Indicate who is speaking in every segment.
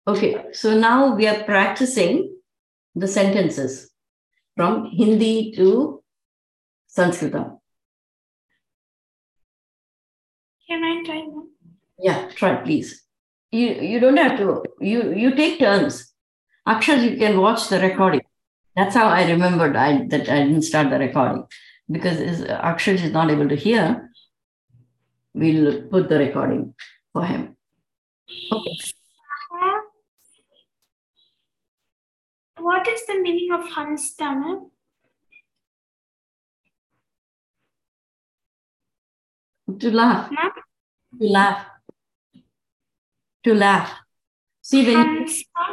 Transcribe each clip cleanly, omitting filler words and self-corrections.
Speaker 1: Okay, so now we are practicing the sentences from Hindi to Sanskritam.
Speaker 2: Can I try one?
Speaker 1: Yeah, try please. You don't have to. You take turns. Akshar, you can watch the recording. That's how I remembered that I didn't start the recording because Akshar is not able to hear. We'll put the recording for him. Okay.
Speaker 2: What is the meaning of Hansta, ma'am?
Speaker 1: To laugh.
Speaker 2: Ma'am?
Speaker 1: To laugh. To laugh. See when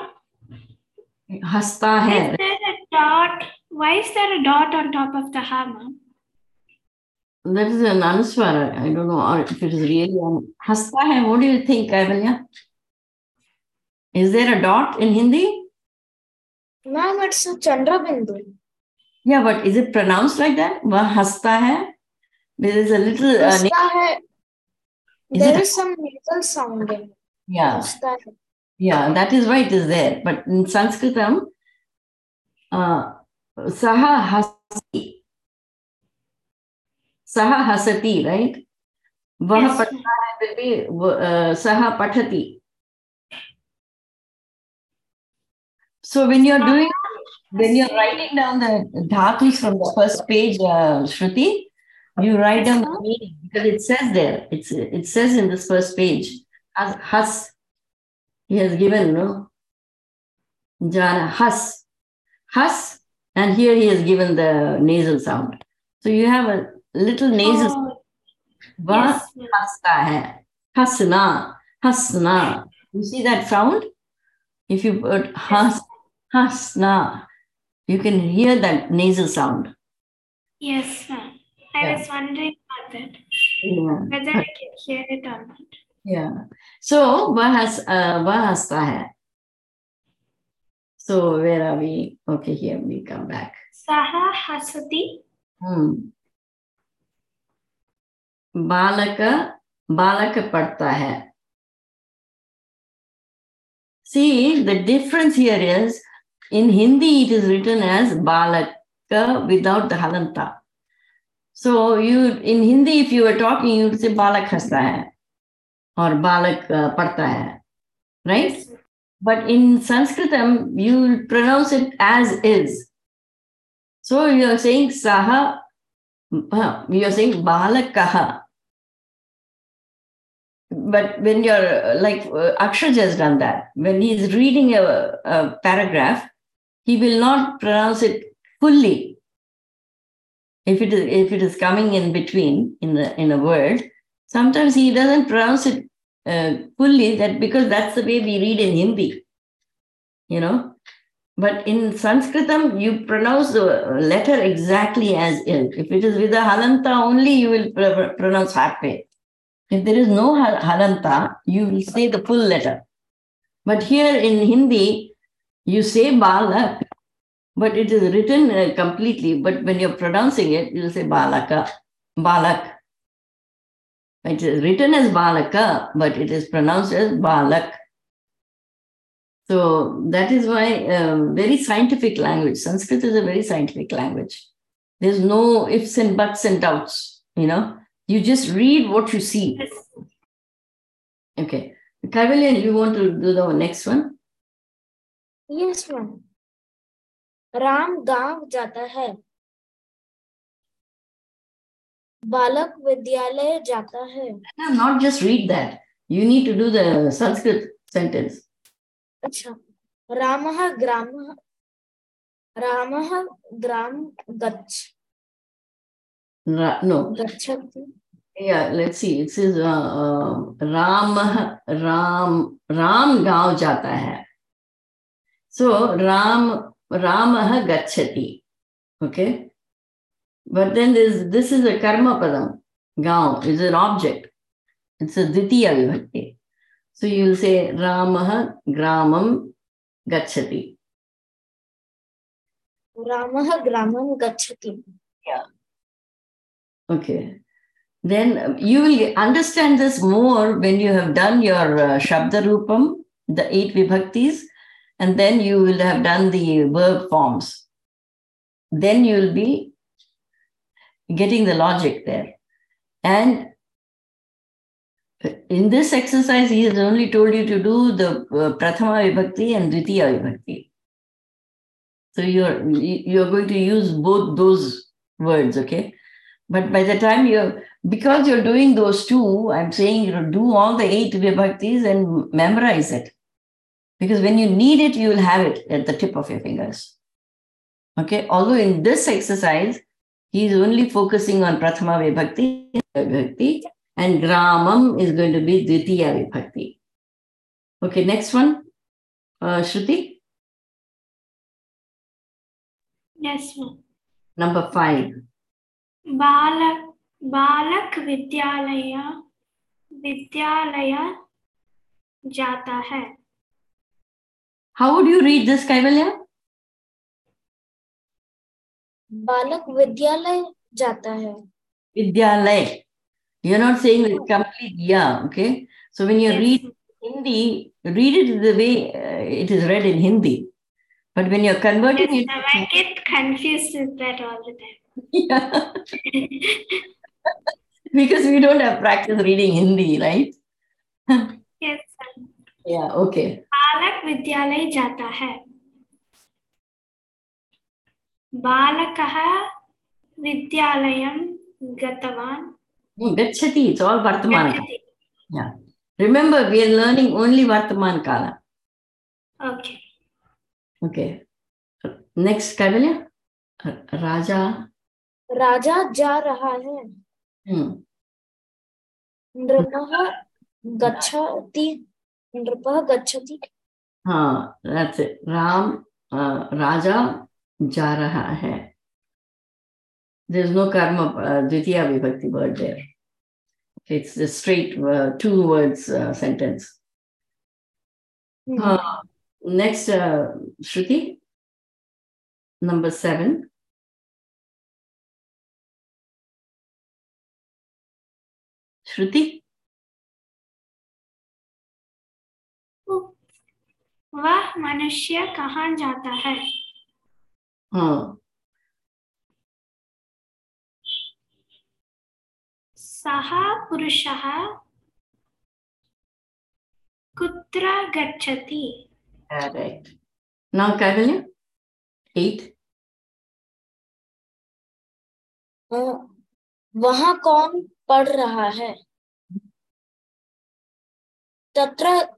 Speaker 1: hasta hai.
Speaker 2: Is there a dot? Why is there a dot on top of the ha, ma'am?
Speaker 1: That is an anuswara. I don't know if it is really an hasta hai. What do you think, Kaivalya? Is there a dot in Hindi?
Speaker 3: Ma'am, it's a Chandra Bindu.
Speaker 1: Yeah, but is it pronounced like that? Wah hasta hai. There is a little.
Speaker 3: Hasta hai.
Speaker 1: Is
Speaker 3: There
Speaker 1: it-
Speaker 3: is some nasal sound in it.
Speaker 1: Yeah.
Speaker 3: Hasta hai.
Speaker 1: Yeah, that is why it is there. But in Sanskritam, saha hasati. Saha hasati, right? Vah
Speaker 2: Yes,
Speaker 1: patha hai will be saha pathati. So when you're writing down the dhatus from the first page, Shruti, you write down the meaning because it says there. It says in this first page, as has. He has given, no? Jana, has. Has. And here he has given the nasal sound. So you have a little nasal sound.
Speaker 2: Yes,
Speaker 1: Hasta hai. Hasna. Hasna. You see that sound? If you put hasna, you can hear that nasal sound.
Speaker 2: yes, ma'am. I was wondering about that.
Speaker 1: Yeah.
Speaker 2: Whether I can hear it or not.
Speaker 1: Yeah. So hasta hai. So where are we? Okay, here we come back.
Speaker 2: Saha hasati.
Speaker 1: बालक पढ़ता है. See, the difference here is in Hindi it is written as balaka without the halanta. So in Hindi if you were talking you would say balak hasta hai or balak padhta hai, right? Yes. But in Sanskritam you pronounce it as is. So you are saying saha, you are saying balakaha. But when you're like Akshaj has done that, when he's reading a paragraph, he will not pronounce it fully. If it is coming in between in a word, sometimes he doesn't pronounce it fully. That because that's the way we read in Hindi, you know. But in Sanskritam, you pronounce the letter exactly as is. If it is with a halanta only, you will pronounce halfway. If there is no halanta, you will say the full letter. But here in Hindi, you say balak, but it is written completely. But when you're pronouncing it, you'll say balaka, balak. It is written as balaka, but it is pronounced as balak. So that is why very scientific language. Sanskrit is a very scientific language. There's no ifs and buts and doubts, you know. You just read what you see. Okay. Kaivalya, you want to do the next one?
Speaker 3: Yes, ma'am. Ram गांव जाता है. बालक विद्यालय जाता है.
Speaker 1: No, not just read that. You need to do the Sanskrit sentence.
Speaker 3: अच्छा. रामः ग्राम गच्छ.
Speaker 1: No.
Speaker 3: गच्छति.
Speaker 1: Yeah, let's see. It says Ram गांव जाता है. So Ramah gacchati. Okay. But then this is a karma padam. Gaon is an object. It's a ditiya vibhakti. So you'll say Ramah gramam gacchati.
Speaker 3: Ramah gramam gacchati.
Speaker 1: Yeah. Okay. Then you will understand this more when you have done your Shabda Rupam the 8 vibhaktis, and then you will have done the verb forms. Then you will be getting the logic there. And in this exercise, he has only told you to do the Prathama Vibhakti and Dvitiya Vibhakti. So you're going to use both those words, okay? But by the time because you're doing those two, I'm saying do all the 8 Vibhaktis and memorize it. Because when you need it, you will have it at the tip of your fingers. Okay? Although in this exercise, he's only focusing on Prathama Vibhakti, and Gramam is going to be Dvitiya Vibhakti. Okay, next one. Shruti?
Speaker 2: Yes, ma'am.
Speaker 1: Number 5.
Speaker 2: बालक विद्यालय जाता है.
Speaker 1: How would you read this, Kaivalya?
Speaker 3: बालक विद्यालय जाता है.
Speaker 1: Vidyalay. You're not saying the complete ya, okay? So when you read Hindi, read it the way it is read in Hindi. But when you're converting it...
Speaker 2: I get confused with that all the time.
Speaker 1: Yeah. Because we don't have practice reading Hindi, right?
Speaker 2: Yes, sir.
Speaker 1: Yeah, okay.
Speaker 2: बालक विद्यालय जाता है. बालकः विद्यालयं गतवान्.
Speaker 1: Gachati, it's all Vartaman.
Speaker 2: Gachati.
Speaker 1: Yeah. Remember, we are learning only Vartaman Kala.
Speaker 2: Okay.
Speaker 1: Okay. Next, Kaivalya. Raja.
Speaker 3: राजा जा रहा है. नृपः गच्छति.
Speaker 1: That's it. Raja ja raha hai. There's no karma, Dvitiya Vibhakti word there. It's a straight 2 words sentence. Next, Shruti. Number 7. Shruti.
Speaker 2: वह मनुष्य कहाँ जाता है? सः पुरुषः कुत्र गच्छति?
Speaker 1: Correct. Now, Kaivalya. 8.
Speaker 3: वहाँ कौन पढ़ रहा है? तत्र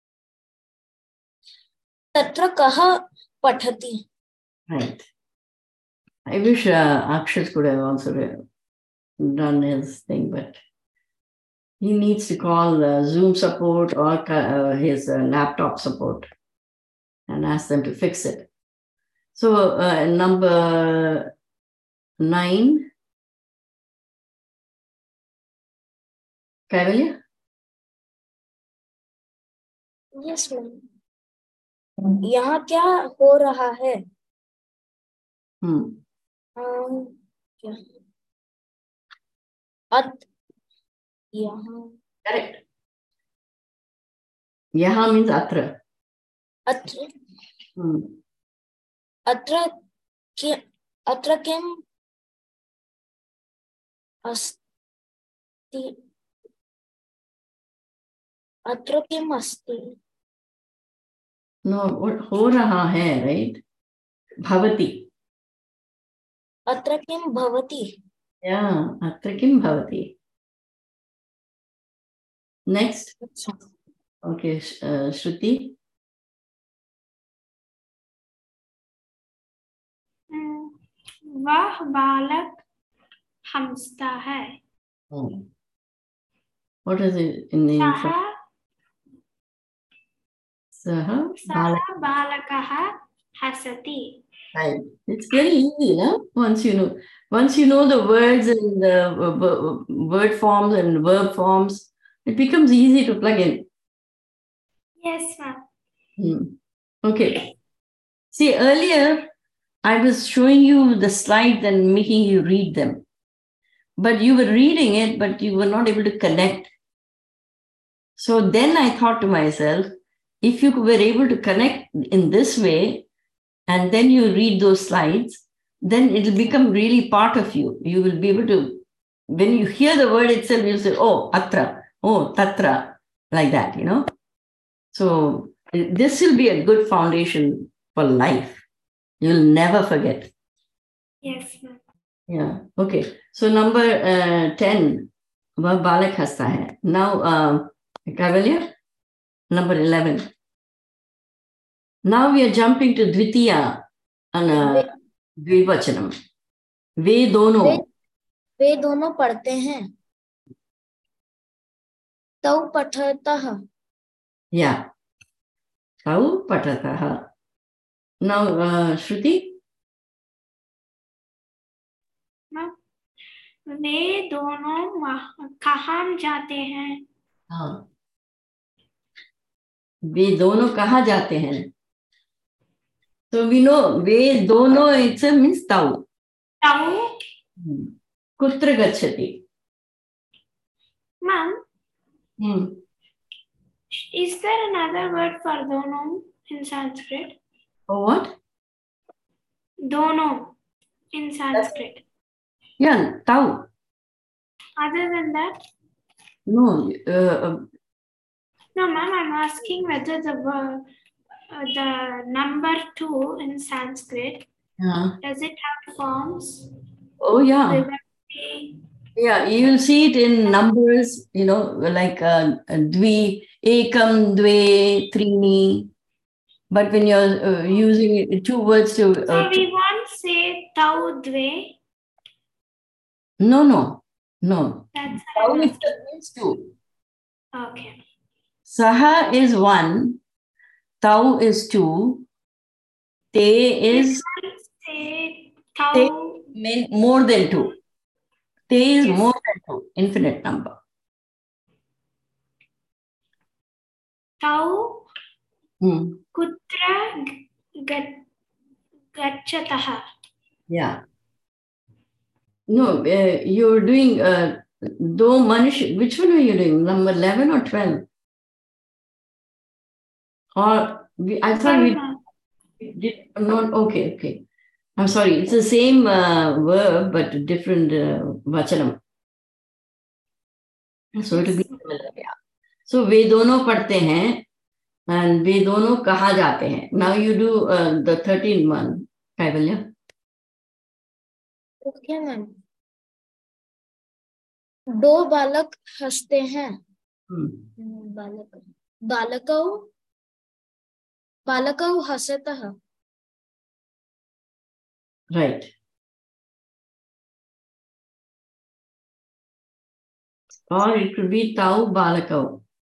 Speaker 3: कः पठति?
Speaker 1: Right. I wish Akshat could have also done his thing, but he needs to call Zoom support or his laptop support and ask them to fix it. So number 9, Kaivalya?
Speaker 3: Yes, ma'am. यहाँ क्या हो रहा है? क्या? यहाँ.
Speaker 1: Correct. Yaha means atra.
Speaker 3: अत्र किम अस्ति? अत्र किम अस्ति?
Speaker 1: No, what ho raha hai, right? Bhavati.
Speaker 3: अत्र किम भवति?
Speaker 1: Yeah, atra kim bhavati. Next. Okay, Shruti.
Speaker 2: वह बालक हंसता है.
Speaker 1: What is it in the Saha
Speaker 2: balakah hasati.
Speaker 1: Right. It's very easy, no? Once you know the words and the word forms and verb forms, it becomes easy to plug in.
Speaker 2: Yes, ma'am.
Speaker 1: Okay. See, earlier I was showing you the slides and making you read them. But you were reading it, but you were not able to connect. So then I thought to myself, if you were able to connect in this way, and then you read those slides, then it'll become really part of you. You will be able to, when you hear the word itself, you'll say, oh, atra, oh, tatra, like that, you know. So this will be a good foundation for life. You'll never forget.
Speaker 2: Yes, ma'am.
Speaker 1: Yeah. Okay. So number 10, वह बालक हंसता है. Now, Kaivalya, number 11. Now we are jumping to Dvitiya and Dvivachanam. वे दोनों.
Speaker 3: वे दोनों पढ़ते हैं. तौ पठतः.
Speaker 1: Yeah. तौ पठतः. Now, Shruti.
Speaker 2: वे दोनों कहाँ जाते हैं?
Speaker 1: हाँ. वे दोनों कहाँ जाते हैं? So we know वे दोनों itself means तौ.
Speaker 2: तौ.
Speaker 1: कुत्र गच्छति?
Speaker 2: Ma'am, is there another word for dono in Sanskrit?
Speaker 1: Oh, what?
Speaker 2: Dono in Sanskrit.
Speaker 1: Yeah, tau.
Speaker 2: Other than that?
Speaker 1: No.
Speaker 2: No, ma'am, I'm asking whether the number 2 in Sanskrit, does it have forms?
Speaker 1: Oh, yeah. Yeah, you will see it in numbers, you know, like dvi, ekam, dve, trini. But when you're using two words to...
Speaker 2: so we won't say tau dve?
Speaker 1: No.
Speaker 2: That's
Speaker 1: Tau means two.
Speaker 2: Okay.
Speaker 1: Saha is one, tau is two, te is...
Speaker 2: Say tau...
Speaker 1: more than two. Te is more than two, infinite number.
Speaker 2: Tau kutra gachatah.
Speaker 1: Yeah. No, you're doing do manish. Which one are you doing? Number 11 or 12? Or I thought we did not. Okay. I'm sorry. It's the same verb but different vachanam. So it will be similar. Yeah. So वे दोनों पढ़ते हैं and वे दोनों कहाँ जाते हैं? Now you do the 13th one, Kaivalya.
Speaker 3: Okay, ma'am. दो बालक हंसते हैं. बालकौ हसतः.
Speaker 1: Right. Or it could be tau balakau.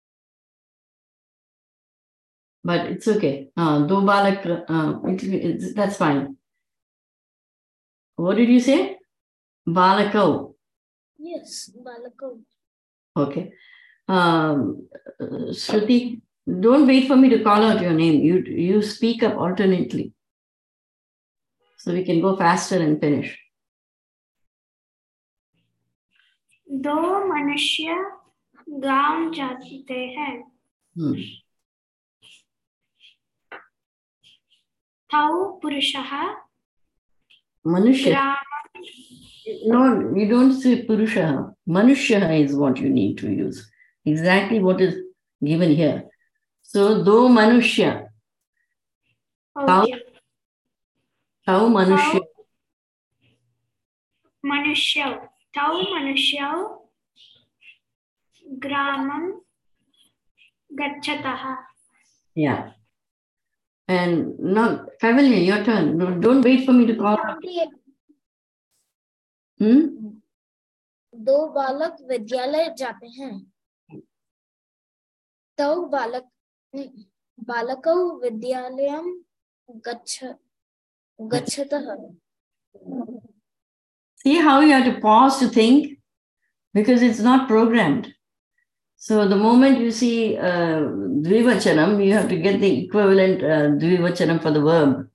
Speaker 1: But it's okay. Do balak, that's fine. What did you say? Balakau.
Speaker 3: Yes, balakau.
Speaker 1: Okay. Shruti, don't wait for me to call out your name. You speak up alternately. So we can go faster and finish.
Speaker 2: दो मनुष्य गांव जाते हैं. तौ पुरुषः
Speaker 1: Manushya. No, you don't say Purusha. Manushya is what you need to use. Exactly what is given here. So, do Manushya.
Speaker 2: Okay.
Speaker 1: Tau Manushya.
Speaker 2: Tau Manushya Gramam Gachatah.
Speaker 1: Yeah. And now, Kaivalya, your turn. No, don't wait for me to call.
Speaker 3: दो बालक विद्यालय जाते हैं. तौ बालकौ विद्यालयं गच्छतः.
Speaker 1: See how you have to pause to think because it's not programmed. So the moment you see Dvivachanam, you have to get the equivalent Dvivachanam for the verb.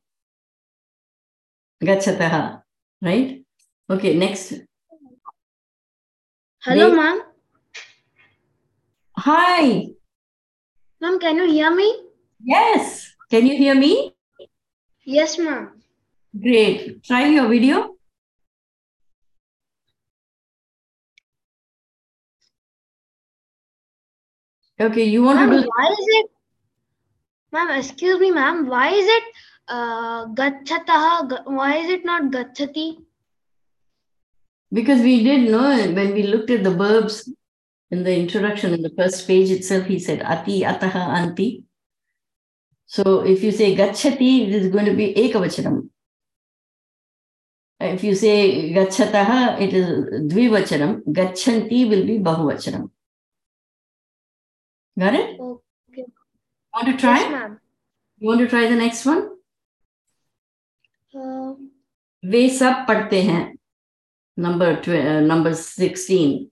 Speaker 1: Gachataha, right? Okay, next.
Speaker 3: Hello, ma'am.
Speaker 1: Hi.
Speaker 3: Ma'am, can you hear me?
Speaker 1: Yes. Can you hear me?
Speaker 3: Yes, ma'am.
Speaker 1: Great. Try your video. Okay, you want to
Speaker 3: Ma'am,
Speaker 1: do
Speaker 3: why is it? Ma'am, excuse me, ma'am. Why is it gachatah? Why is it not gachati?
Speaker 1: because we did know when we looked at the verbs in the introduction in the first page itself, he said ati, ataha, anti. So if you say gachati, it is going to be ekavachanam. If you say gachataha, it is dvivachanam. Gachanti will be bahuvachanam. Got it?
Speaker 3: Okay.
Speaker 1: Want to try?
Speaker 3: Yes, ma'am.
Speaker 1: You want to try the next one? वे सब पढ़ते हैं. Number 16.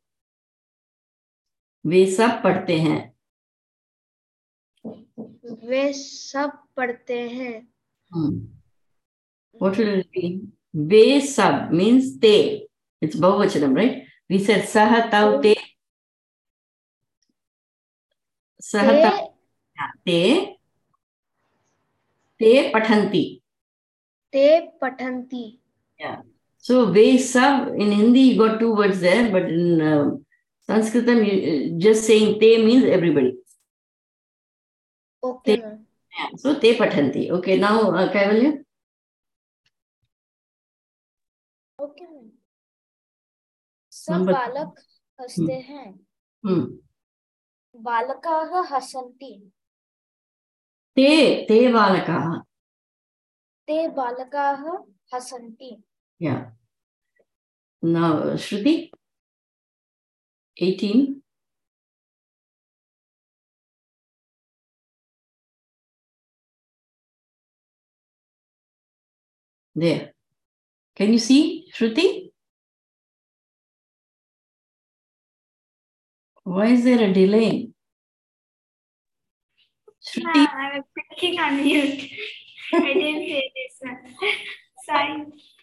Speaker 1: वे सब पढ़ते हैं.
Speaker 3: वे सब पढ़ते हैं.
Speaker 1: What will it be? Ve sab means they. It's bahuvachanam, right? We said saha tau te. Saha tau te. Te pathanti.
Speaker 3: ते पठन्ति.
Speaker 1: Yeah. So ve sab in Hindi you got two words there, but in Sanskritam just saying te means everybody.
Speaker 3: Okay,
Speaker 1: Te,
Speaker 3: ma'am.
Speaker 1: yeah. So te pathanti. Okay, now Kaivalya.
Speaker 3: Okay, ma'am. सब
Speaker 1: Number
Speaker 3: बालक हंसते हैं. बालकाः हसन्ति.
Speaker 1: ते बालकाः.
Speaker 3: ते बालकाः हसन्ति.
Speaker 1: Yeah. Now Shruti. 18. There. Can you see, Shruti? Why is there a delay? Shruti?
Speaker 2: I was clicking on mute. I didn't say this one. Sorry.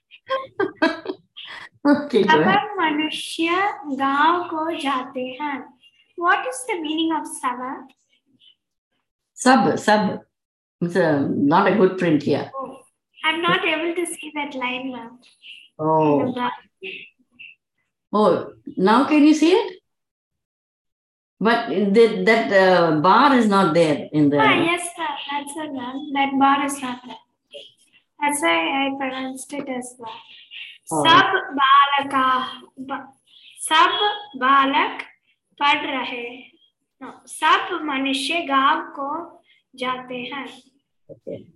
Speaker 1: Okay, go ahead.
Speaker 2: सब मनुष्य गांव को जाते हैं. What is the meaning of saba?
Speaker 1: Sab. It's not a good print here.
Speaker 2: Oh, I'm not able to see that line, ma'am.
Speaker 1: Oh. Oh, now can you see it? But that bar is not there in the.
Speaker 2: Yes, sir. That's it, ma'am. That bar is not there. That's why I pronounced it as bar. सब बालक पढ़ रहे. No, सब मनुष्य गांव को जाते हैं.
Speaker 1: Okay.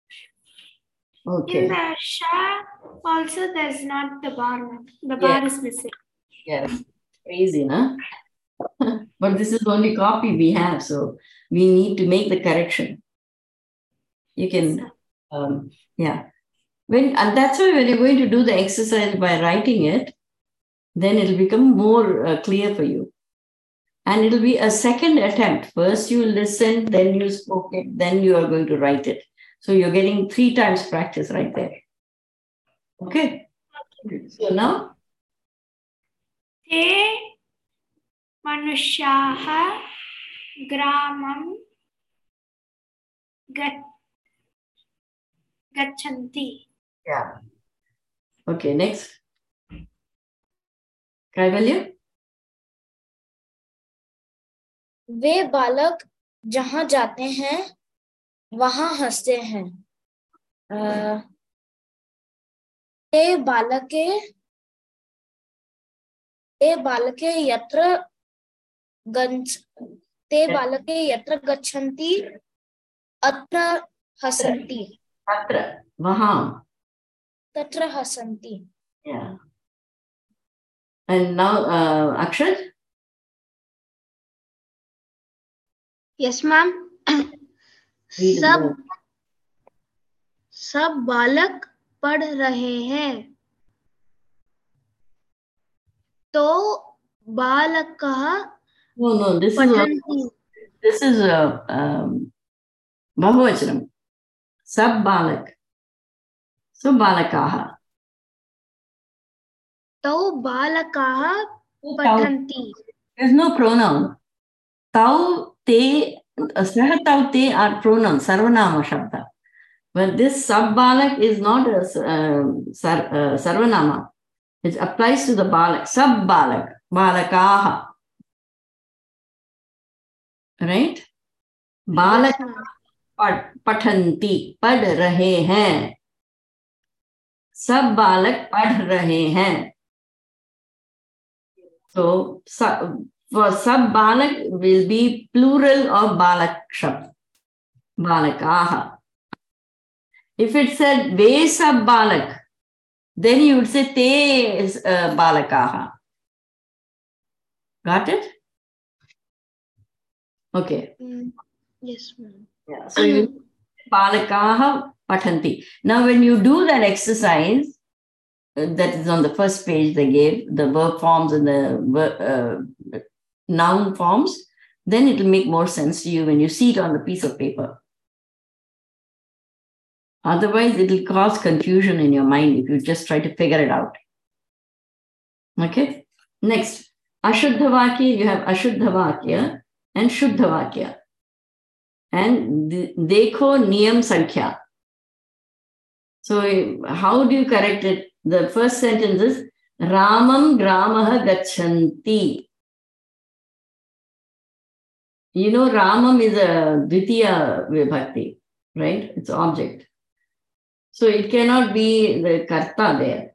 Speaker 2: In the sha also there's not the bar, ma'am. The bar is missing.
Speaker 1: Yes. Crazy, no? But this is the only copy we have, so we need to make the correction. You can, yeah. And that's why when you're going to do the exercise by writing it, then it'll become more clear for you. And it'll be a second attempt. First you listen, then you spoke it, then you are going to write it. So you're getting 3 times practice right there. Okay? So now?
Speaker 2: ते मनुष्याः ग्रामं गच्छन्ति.
Speaker 1: Yeah. Okay, next. Kaivalya?
Speaker 3: वे बालक जहाँ जाते हैं वहाँ हंसते हैं. ते बालके यत्र गच्छन्ति अत्र हसन्ति. तत्र हसन्ति.
Speaker 1: Yeah. And now Akshat?
Speaker 3: Yes, ma'am. सब बालक पढ़ रहे हैं. तो बालकाः
Speaker 1: No, this
Speaker 3: पठन्ति.
Speaker 1: is bahuvachanam. Sab balak. So balakaha.
Speaker 3: तो बालकाः पठन्ति.
Speaker 1: There's no pronoun. Tau, te, Sah tau te are pronouns, sarvanama shabda. But this sab balak is not a sarvanama. It applies to the balak, sab balak, balakaha. Right? Balak pathanti, pad rahe hain. Sab balak pad rahe hain. So, for sab balak will be plural of balak shabd, balakaha. If it said ve sab balak, then you would say te is balakaha. Got it? Okay.
Speaker 3: Yes, ma'am.
Speaker 1: Yeah. So you balakaha pathanti. Now, when you do that exercise, that is on the first page they gave, the verb forms and the noun forms, then it will make more sense to you when you see it on the piece of paper. Otherwise, it will cause confusion in your mind if you just try to figure it out. Okay? Next, Ashuddha Vakya, you have Ashuddha Vakya and Shuddha Vakya. And Dekho Niyam Sankhya. So, how do you correct it? The first sentence is Ramam Gramaha Gachanti. You know, Ramam is a Dvitiya Vibhakti, right? It's object. So it cannot be the karta there.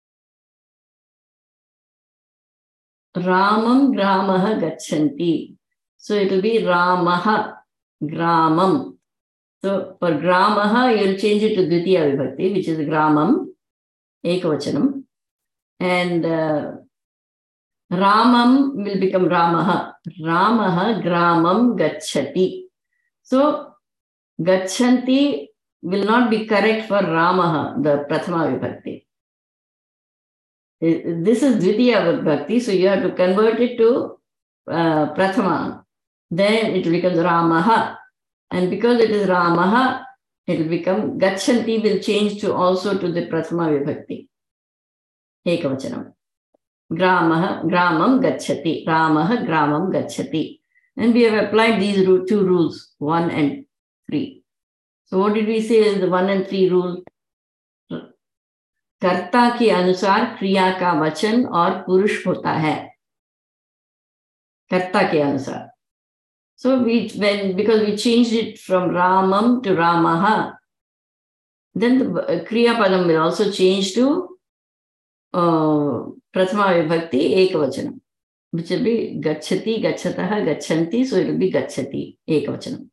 Speaker 1: Ramam Gramaha Gachanti. So it will be Ramaha Gramam. So for Gramaha, you'll change it to Dvitiya Vibhakti, which is Gramam, Ekavachanam. And Ramam will become Ramaha. Ramaha Gramam Gacchati. So Gachanti will not be correct for Ramaha, the Prathama Vibhakti. This is Dvitiya Vibhakti, so you have to convert it to Prathama. Then it becomes Ramaha. And because it is Ramaha, it will become Gachanti will change to also to the Prathama Vibhakti. Ekavachanam. Gramam Gacchati. Ramaha Gramam Gacchati. And we have applied these two rules, 1 and 3. So what did we say is the 1 and 3 rule? कर्ता के अनुसार क्रिया का वचन और पुरुष होता है. कर्ता के अनुसार. So because we changed it from Ramam to Ramaha, then the Kriya Padam will also change to Prathama Vibhakti Ekavachanam, which will be Gacchati, Gacchataha, Gachanti, so it will be Gacchati Ekavachanam.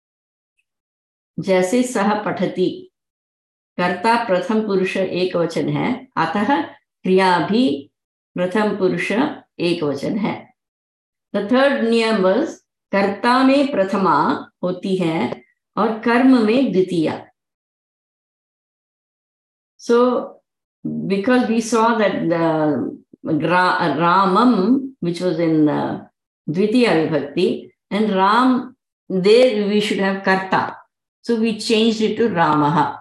Speaker 1: जैसे सह पठति, कर्ता प्रथम पुरुष एक वचन है, अतः क्रिया भी प्रथम पुरुष एक वचन है. The third नियम was कर्ता में प्रथमा होती है और कर्म में द्वितीया. So because we saw that the Ramam, which was in Dvitiya Vibhakti, and Ram, there we should have karta. So we changed it to Ramaha.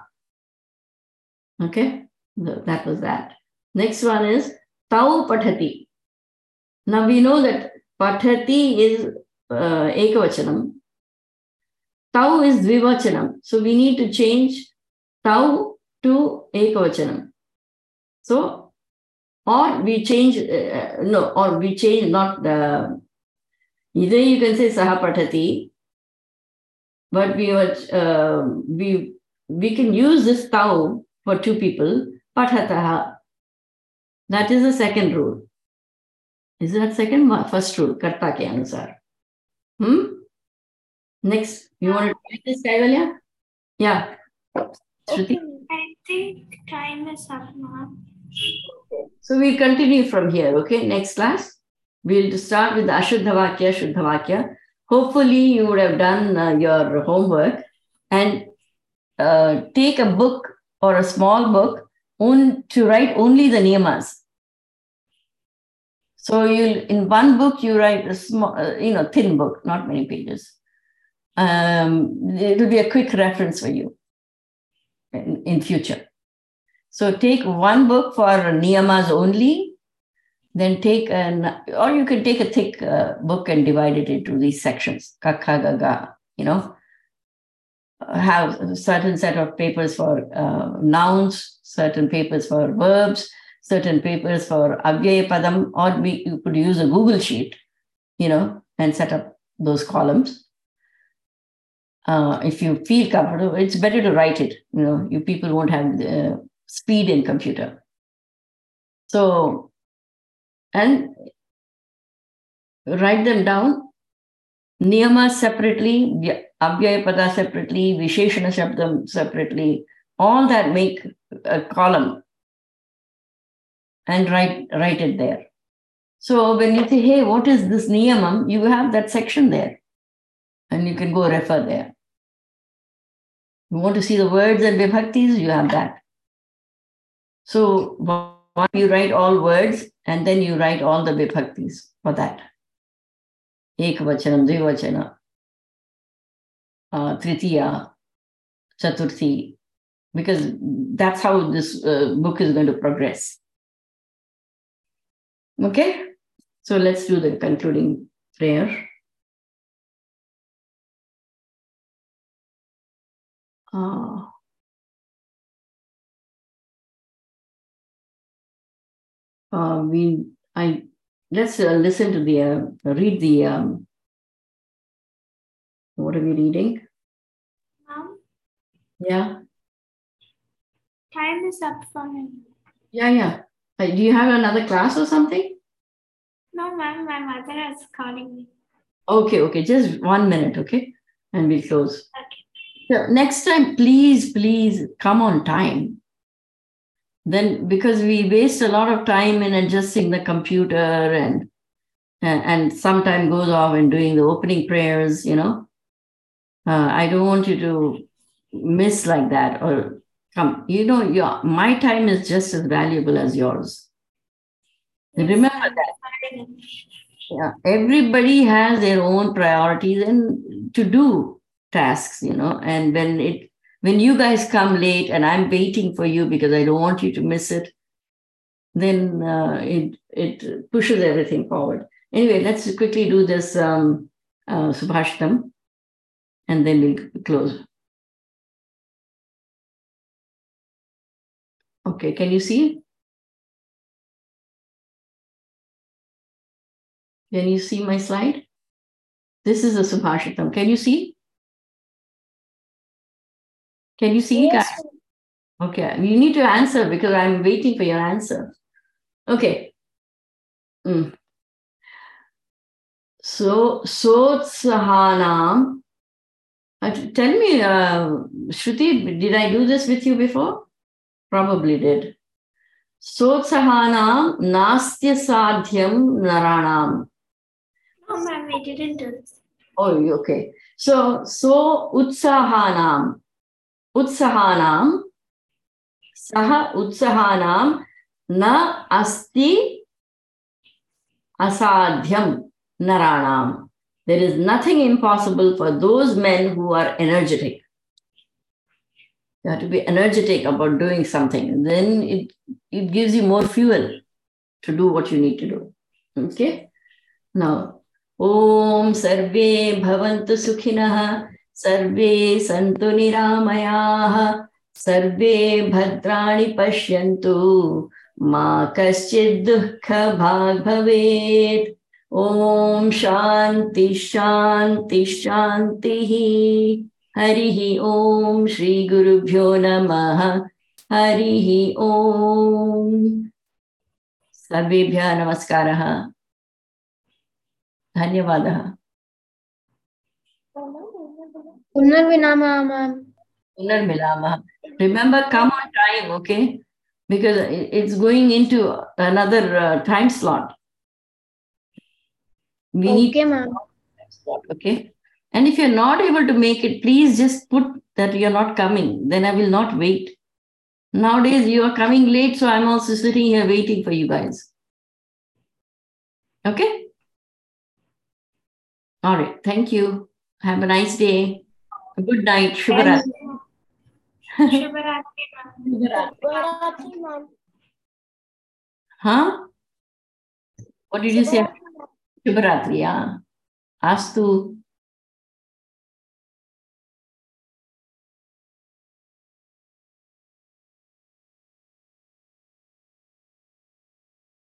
Speaker 1: Okay, that was that. Next one is Tau Pathati. Now we know that Pathati is Ekavachanam. Tau is Dvivachanam. So we need to change Tau to Ekavachanam. So, or we change, not the, either you can say Saha Pathati, but we can use this Tau for two people, Pathataha. That is the second rule. Is that second? First rule, Karta ke anusar. Next, you want to try this, Kaivalya? Yeah. Shruti?
Speaker 2: I think time is up now.
Speaker 1: So we'll continue from here, okay? Next class, we'll start with the Ashuddha Vakya, Shuddha Vakya. Hopefully you would have done your homework and take a book or a small book to write only the niyamas. So in one book, you write a small, thin book, not many pages. It will be a quick reference for you in future. So take one book for niyamas only, then or you can take a thick book and divide it into these sections, kakha, gaga, have a certain set of papers for nouns, certain papers for verbs, certain papers for Avyaya Padam, or you could use a Google sheet, and set up those columns. If you feel comfortable, it's better to write it. You people won't have the speed in computer. So, and write them down. Niyama separately, Avyaya Pada separately, Visheshana Shabdam separately. All that make a column and write it there. So when you say, hey, what is this Niyamam? You have that section there. And you can go refer there. You want to see the words and vibhaktis, you have that. So you write all words and then you write all the vibhaktis for that. Ekavachanam, Dvivachana, Tritiya, Chaturthi, because that's how this book is going to progress. Okay? So let's do the concluding prayer. Let's listen to read the, what are we reading?
Speaker 2: Mom,
Speaker 1: Yeah.
Speaker 2: time is up for me.
Speaker 1: Yeah. Do you have another class or something?
Speaker 2: No, ma'am, my mother is calling me.
Speaker 1: Okay. Just 1 minute, okay? And we'll close.
Speaker 2: Okay.
Speaker 1: So next time, please come on time. Then, because we waste a lot of time in adjusting the computer and some time goes off in doing the opening prayers, I don't want you to miss like that or come. My time is just as valuable as yours. Remember that. Yeah, everybody has their own priorities and to do tasks, and when you guys come late and I'm waiting for you because I don't want you to miss it, then it pushes everything forward. Anyway, let's quickly do this Subhashtam and then we'll close. Okay, can you see? Can you see my slide? This is a Subhashitam. Can you see? Can you see,
Speaker 3: Yes.
Speaker 1: guys? Okay, you need to answer because I'm waiting for your answer. Okay. So, Sotsahanam. Tell me, Shruti, did I do this with you before? Probably did. Sotsahanam nastya sadhyam naranam.
Speaker 2: No, ma'am, we didn't do this.
Speaker 1: Oh, okay. So utsahanam, saha utsahanam na asti asadhyam naranam. There is nothing impossible for those men who are energetic. You have to be energetic about doing something. Then it gives you more fuel to do what you need to do. Okay? Now, Om Sarve Bhavantu Sukhinah, Sarve Santu Niramayah, Sarve Bhadrani Pashyantu, Ma Kaschid Dukkha Bhag Bhavet. Om Shanti Shanti Shanti. Harihi Om Shri Gurubhyo Namaha. Harihi Om. Sarvebhya Namaskaraha. Dhanyavadaha.
Speaker 3: Punarvinama, ma'am.
Speaker 1: Punarmilamaha. Remember, come on time, okay? Because it's going into another time slot. We need
Speaker 3: ma'am.
Speaker 1: time slot, okay? And if you're not able to make it, please just put that you're not coming. Then I will not wait. Nowadays, you are coming late, so I'm also sitting here waiting for you guys. Okay? All right. Thank you. Have a nice day. Good night. Shubharatri.
Speaker 2: Shubharatri, ma'am.
Speaker 3: Shubharatri, ma'am.
Speaker 1: Huh? What did you say? Shubharatri, yeah. Astu.